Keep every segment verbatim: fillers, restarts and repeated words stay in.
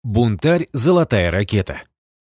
Бунтарь «Золотая ракета».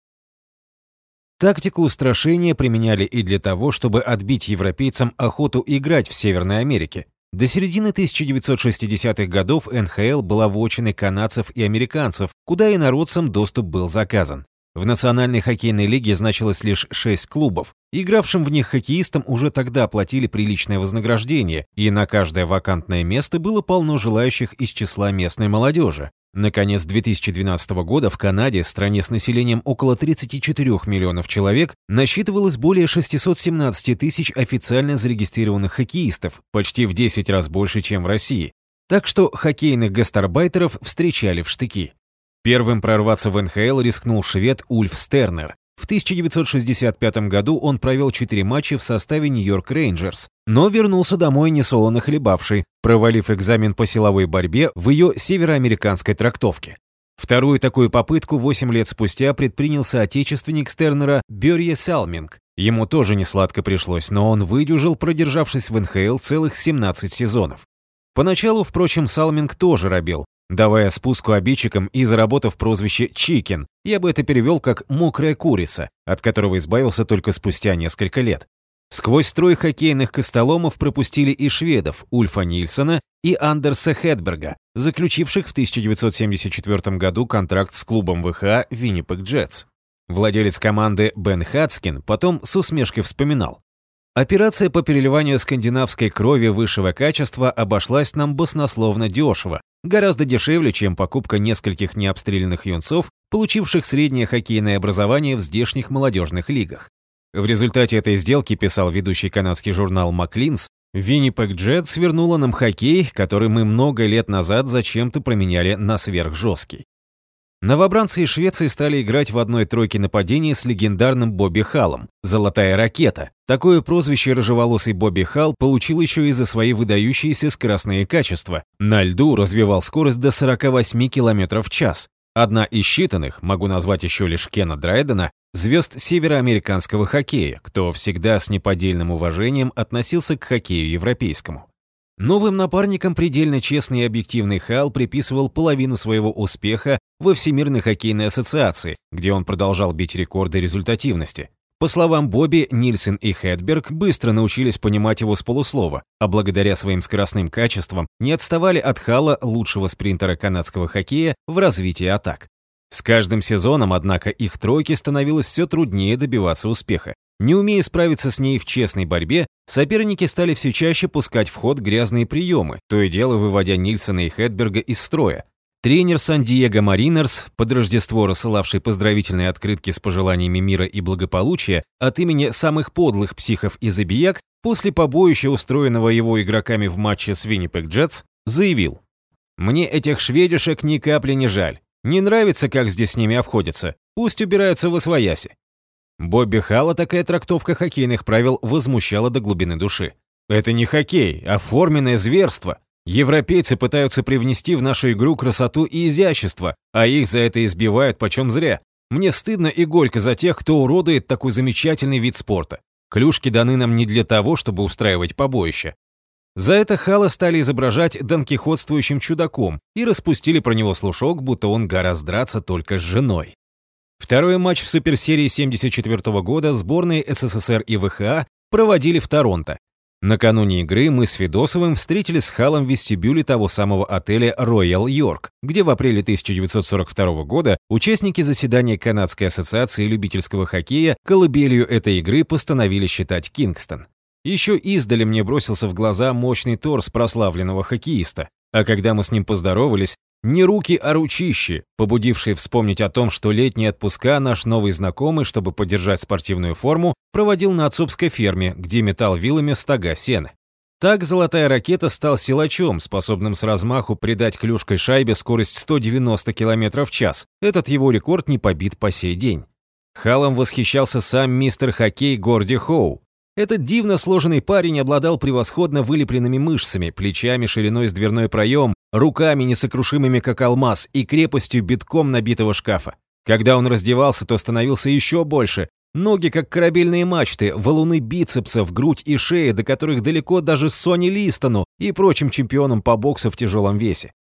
Тактику устрашения применяли и для того, чтобы отбить европейцам охоту играть в Северной Америке. До середины тысяча девятьсот шестидесятых годов эн ха эл была вотчиной канадцев и американцев, куда инородцам доступ был заказан. В Национальной хоккейной лиге значилось лишь шесть клубов. Игравшим в них хоккеистам уже тогда платили приличное вознаграждение, и на каждое вакантное место было полно желающих из числа местной молодежи. Наконец две тысячи двенадцатого года в Канаде, стране с населением около тридцати четырёх миллионов человек, насчитывалось более шестисот семнадцати тысяч официально зарегистрированных хоккеистов, почти в десять раз больше, чем в России. Так что хоккейных гастарбайтеров встречали в штыки. Первым прорваться в эн ха эл рискнул швед Ульф Стернер. В тысяча девятьсот шестьдесят пятом году он провел четыре матча в составе Нью-Йорк Рейнджерс, но вернулся домой несолоно хлебавший, провалив экзамен по силовой борьбе в ее североамериканской трактовке. Вторую такую попытку восемь лет спустя предпринял соотечественник Стернера Бörje Salming. Ему тоже несладко пришлось, но он выдержал, продержавшись в эн ха эл целых семнадцать сезонов. Поначалу, впрочем, Салминг тоже робел, давая спуску обидчикам и заработав прозвище «Чикен», я бы это перевел как «мокрая курица», от которого избавился только спустя несколько лет. Сквозь строй хоккейных костоломов пропустили и шведов Ульфа Нильсона и Андерса Хедберга, заключивших в тысяча девятьсот семьдесят четвёртом году контракт с клубом вэ ха а Winnipeg Jets. Владелец команды Бен Хацкин потом с усмешкой вспоминал: «Операция по переливанию скандинавской крови высшего качества обошлась нам баснословно дешево, гораздо дешевле, чем покупка нескольких необстрелянных юнцов, получивших среднее хоккейное образование в здешних молодежных лигах». В результате этой сделки, писал ведущий канадский журнал «Маклинс», Winnipeg Jets вернула нам хоккей, который мы много лет назад зачем-то променяли на сверхжесткий. Новобранцы из Швеции стали играть в одной тройке нападения с легендарным Бобби Халлом «Золотая ракета». Такое прозвище рыжеволосый Бобби Халл получил еще и за свои выдающиеся скоростные качества. На льду развивал скорость до сорока восьми километров в час. Одна из считанных, могу назвать еще лишь Кена Драйдена, звезд североамериканского хоккея, кто всегда с неподдельным уважением относился к хоккею европейскому. Новым напарникам предельно честный и объективный Халл приписывал половину своего успеха во Всемирной хоккейной ассоциации, где он продолжал бить рекорды результативности. По словам Бобби, Нильсон и Хедберг быстро научились понимать его с полуслова, а благодаря своим скоростным качествам не отставали от Халла, лучшего спринтера канадского хоккея, в развитии атак. С каждым сезоном, однако, их тройке становилось все труднее добиваться успеха. Не умея справиться с ней в честной борьбе, соперники стали все чаще пускать в ход грязные приемы, то и дело выводя Нильсона и Хедберга из строя. Тренер Сан-Диего Маринерс, под Рождество рассылавший поздравительные открытки с пожеланиями мира и благополучия от имени самых подлых психов и забияк, после побоища, устроенного его игроками в матче с Winnipeg Jets, заявил: «Мне этих шведишек ни капли не жаль. Не нравится, как здесь с ними обходятся. Пусть убираются восвояси». Бобби Халла такая трактовка хоккейных правил возмущала до глубины души. «Это не хоккей, а форменное зверство. Европейцы пытаются привнести в нашу игру красоту и изящество, а их за это избивают почем зря. Мне стыдно и горько за тех, кто уродует такой замечательный вид спорта. Клюшки даны нам не для того, чтобы устраивать побоища». За это Халла стали изображать донкихотствующим чудаком и распустили про него слушок, будто он гораздо драться только с женой. Второй матч в суперсерии семьдесят четвёртого года сборные эс эс эс эр и вэ ха а проводили в Торонто. Накануне игры мы с Федосовым встретились с Халлом в вестибюле того самого отеля Royal York, где в апреле тысяча девятьсот сорок второго года участники заседания Канадской ассоциации любительского хоккея колыбелью этой игры постановили считать Кингстон. Еще издали мне бросился в глаза мощный торс прославленного хоккеиста, а когда мы с ним поздоровались, не руки, а ручищи, побудившие вспомнить о том, что летние отпуска наш новый знакомый, чтобы поддержать спортивную форму, проводил на отцовской ферме, где метал вилами стога сена. Так «Золотая ракета» стал силачом, способным с размаху придать клюшкой шайбе скорость сто девяносто километров в час. Этот его рекорд не побит по сей день. Халлом восхищался сам мистер хоккей Горди Хоу. Этот дивно сложенный парень обладал превосходно вылепленными мышцами, плечами шириной с дверной проем, руками несокрушимыми как алмаз и крепостью битком набитого шкафа. Когда он раздевался, то становился еще больше. Ноги как корабельные мачты, валуны бицепсов, грудь и шея, до которых далеко даже Сони Листону и прочим чемпионам по боксу в тяжелом весе.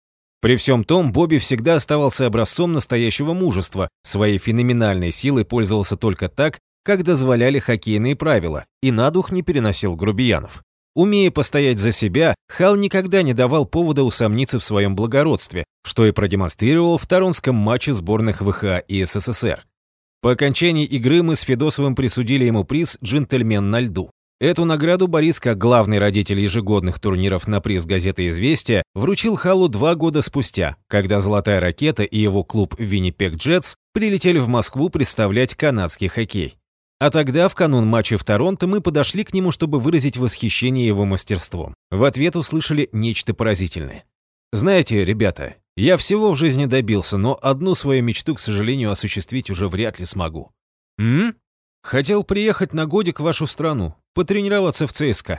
При всем том, Бобби всегда оставался образцом настоящего мужества, своей феноменальной силой пользовался только так, как дозволяли хоккейные правила, и на дух не переносил грубиянов. Умея постоять за себя, Хал никогда не давал повода усомниться в своем благородстве, что и продемонстрировал в торонском матче сборных ВХА и СССР. По окончании игры мы с Федосовым присудили ему приз «Джентльмен на льду». Эту награду Борис, как главный родитель ежегодных турниров на приз газеты «Известия», вручил Халу два года спустя, когда «Золотая ракета» и его клуб «Виннипег Джетс» прилетели в Москву представлять канадский хоккей. А тогда, в канун матча в Торонто, мы подошли к нему, чтобы выразить восхищение его мастерством. В ответ услышали нечто поразительное. «Знаете, ребята, я всего в жизни добился, но одну свою мечту, к сожалению, осуществить уже вряд ли смогу». «М? Хотел приехать на годик в вашу страну, потренироваться в ЦСКА».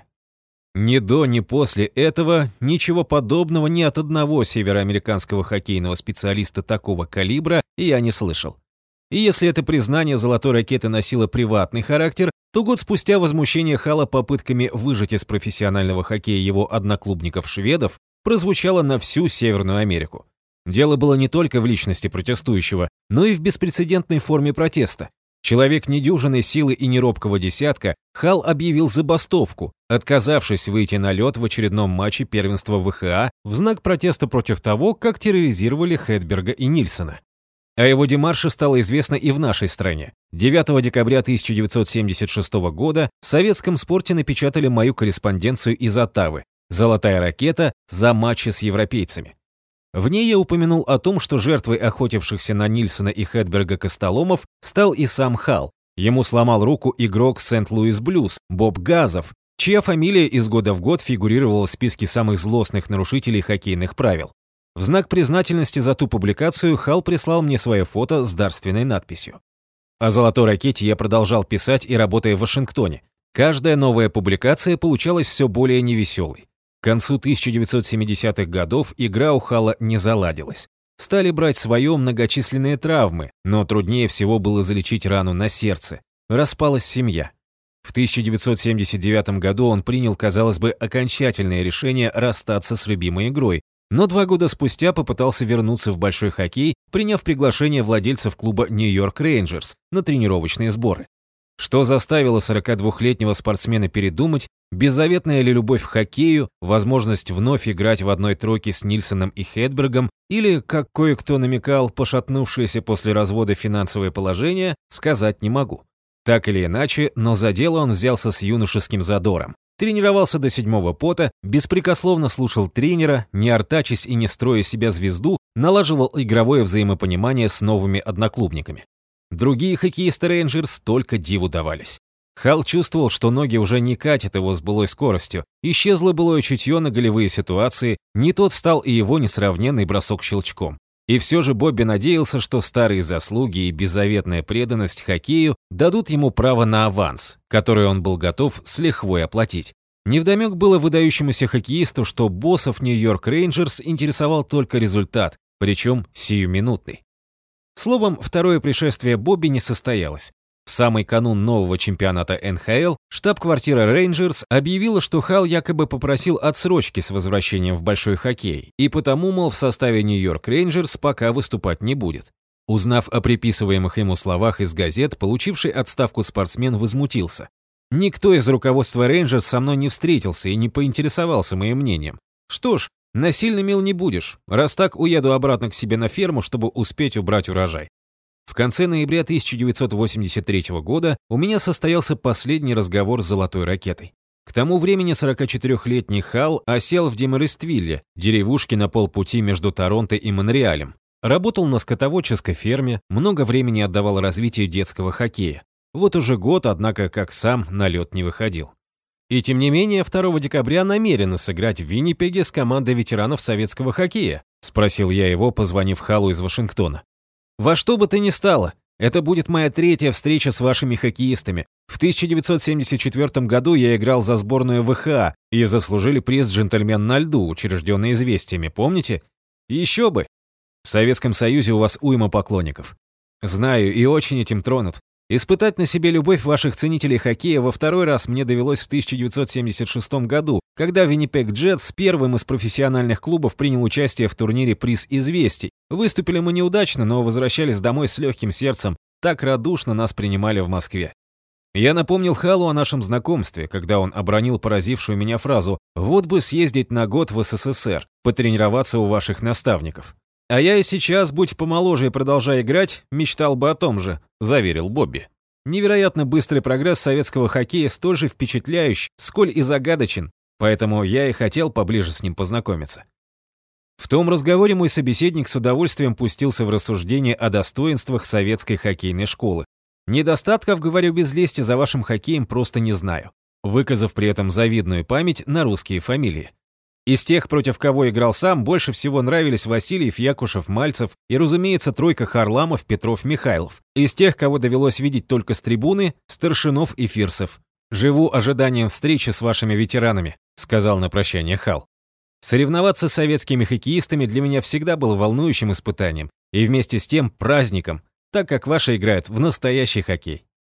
Ни до, ни после этого ничего подобного ни от одного североамериканского хоккейного специалиста такого калибра я не слышал. И если это признание «Золотой ракеты» носило приватный характер, то год спустя возмущение Хала попытками выжать из профессионального хоккея его одноклубников-шведов прозвучало на всю Северную Америку. Дело было не только в личности протестующего, но и в беспрецедентной форме протеста. Человек недюжинной силы и неробкого десятка, Хал объявил забастовку, отказавшись выйти на лед в очередном матче первенства ВХА в знак протеста против того, как терроризировали Хедберга и Нильсона. О его демарше стало известно и в нашей стране. девятого декабря тысяча девятьсот семьдесят шестого года в советском спорте напечатали мою корреспонденцию из Оттавы «Золотая ракета» за матчи с европейцами. В ней я упомянул о том, что жертвой охотившихся на Нильсона и Хедберга костоломов стал и сам Хал. Ему сломал руку игрок Сент-Луис Блюз Боб Газов, чья фамилия из года в год фигурировала в списке самых злостных нарушителей хоккейных правил. В знак признательности за ту публикацию Хал прислал мне свое фото с дарственной надписью. О «Золотой ракете» я продолжал писать и работая в Вашингтоне. Каждая новая публикация получалась все более невеселой. К концу тысяча девятьсот семидесятых годов игра у Хала не заладилась. Стали брать свое многочисленные травмы, но труднее всего было залечить рану на сердце. Распалась семья. В тысяча девятьсот семьдесят девятом году он принял, казалось бы, окончательное решение расстаться с любимой игрой, но два года спустя попытался вернуться в большой хоккей, приняв приглашение владельцев клуба Нью-Йорк Рейнджерс на тренировочные сборы. Что заставило сорокадвухлетнего спортсмена передумать, беззаветная ли любовь к хоккею, возможность вновь играть в одной тройке с Нильсоном и Хедбергом, или, как кое-кто намекал, пошатнувшееся после развода финансовое положение, сказать не могу. Так или иначе, но за дело он взялся с юношеским задором. Тренировался до седьмого пота, беспрекословно слушал тренера, не артачась и не строя себя звезду, налаживал игровое взаимопонимание с новыми одноклубниками. Другие хоккеисты Рейнджерс только диву давались. Хал чувствовал, что ноги уже не катят его с былой скоростью, исчезло былое чутье на голевые ситуации, не тот стал и его несравненный бросок щелчком. И все же Бобби надеялся, что старые заслуги и беззаветная преданность хоккею дадут ему право на аванс, который он был готов с лихвой оплатить. Невдомек было выдающемуся хоккеисту, что боссов Нью-Йорк Рейнджерс интересовал только результат, причем сиюминутный. Словом, второе пришествие Бобби не состоялось. В самый канун нового чемпионата эн ха эл штаб-квартира Рейнджерс объявила, что Хал якобы попросил отсрочки с возвращением в большой хоккей, и потому, мол, в составе Нью-Йорк Рейнджерс пока выступать не будет. Узнав о приписываемых ему словах из газет, получивший отставку спортсмен возмутился. Никто из руководства Рейнджерс со мной не встретился и не поинтересовался моим мнением. Что ж, насильно мил не будешь, раз так уеду обратно к себе на ферму, чтобы успеть убрать урожай. В конце ноября тысяча девятьсот восемьдесят третьего года у меня состоялся последний разговор с «Золотой ракетой». К тому времени сорокачетырёхлетний Хал осел в Демерествилле, деревушке на полпути между Торонто и Монреалем. Работал на скотоводческой ферме, много времени отдавал развитию детского хоккея. Вот уже год, однако, как сам на лед не выходил. И тем не менее, второго декабря намерены сыграть в Виннипеге с командой ветеранов советского хоккея, спросил я его, позвонив Халу из Вашингтона. Во что бы то ни стало, это будет моя третья встреча с вашими хоккеистами. В тысяча девятьсот семьдесят четвёртом году я играл за сборную ВХА и заслужили приз «Джентльмен на льду», учрежденный «Известиями», помните? Еще бы! В Советском Союзе у вас уйма поклонников. Знаю, и очень этим тронут. Испытать на себе любовь ваших ценителей хоккея во второй раз мне довелось в тысяча девятьсот семьдесят шестом году, когда Winnipeg Jets первым из профессиональных клубов принял участие в турнире «Приз известий». Выступили мы неудачно, но возвращались домой с легким сердцем, так радушно нас принимали в Москве. Я напомнил Халу о нашем знакомстве, когда он обронил поразившую меня фразу «Вот бы съездить на год в СССР, потренироваться у ваших наставников». «А я и сейчас, будь помоложе и продолжая играть, мечтал бы о том же», — заверил Бобби. Невероятно быстрый прогресс советского хоккея столь же впечатляющий, сколь и загадочен, поэтому я и хотел поближе с ним познакомиться. В том разговоре мой собеседник с удовольствием пустился в рассуждение о достоинствах советской хоккейной школы. Недостатков, говорю без лести, за вашим хоккеем просто не знаю, выказав при этом завидную память на русские фамилии. Из тех, против кого играл сам, больше всего нравились Васильев, Якушев, Мальцев и, разумеется, тройка Харламов, Петров, Михайлов. Из тех, кого довелось видеть только с трибуны, Старшинов и Фирсов. «Живу ожиданием встречи с вашими ветеранами», — сказал на прощание Хал. Соревноваться с советскими хоккеистами для меня всегда было волнующим испытанием и вместе с тем праздником, так как ваши играют в настоящий хоккей.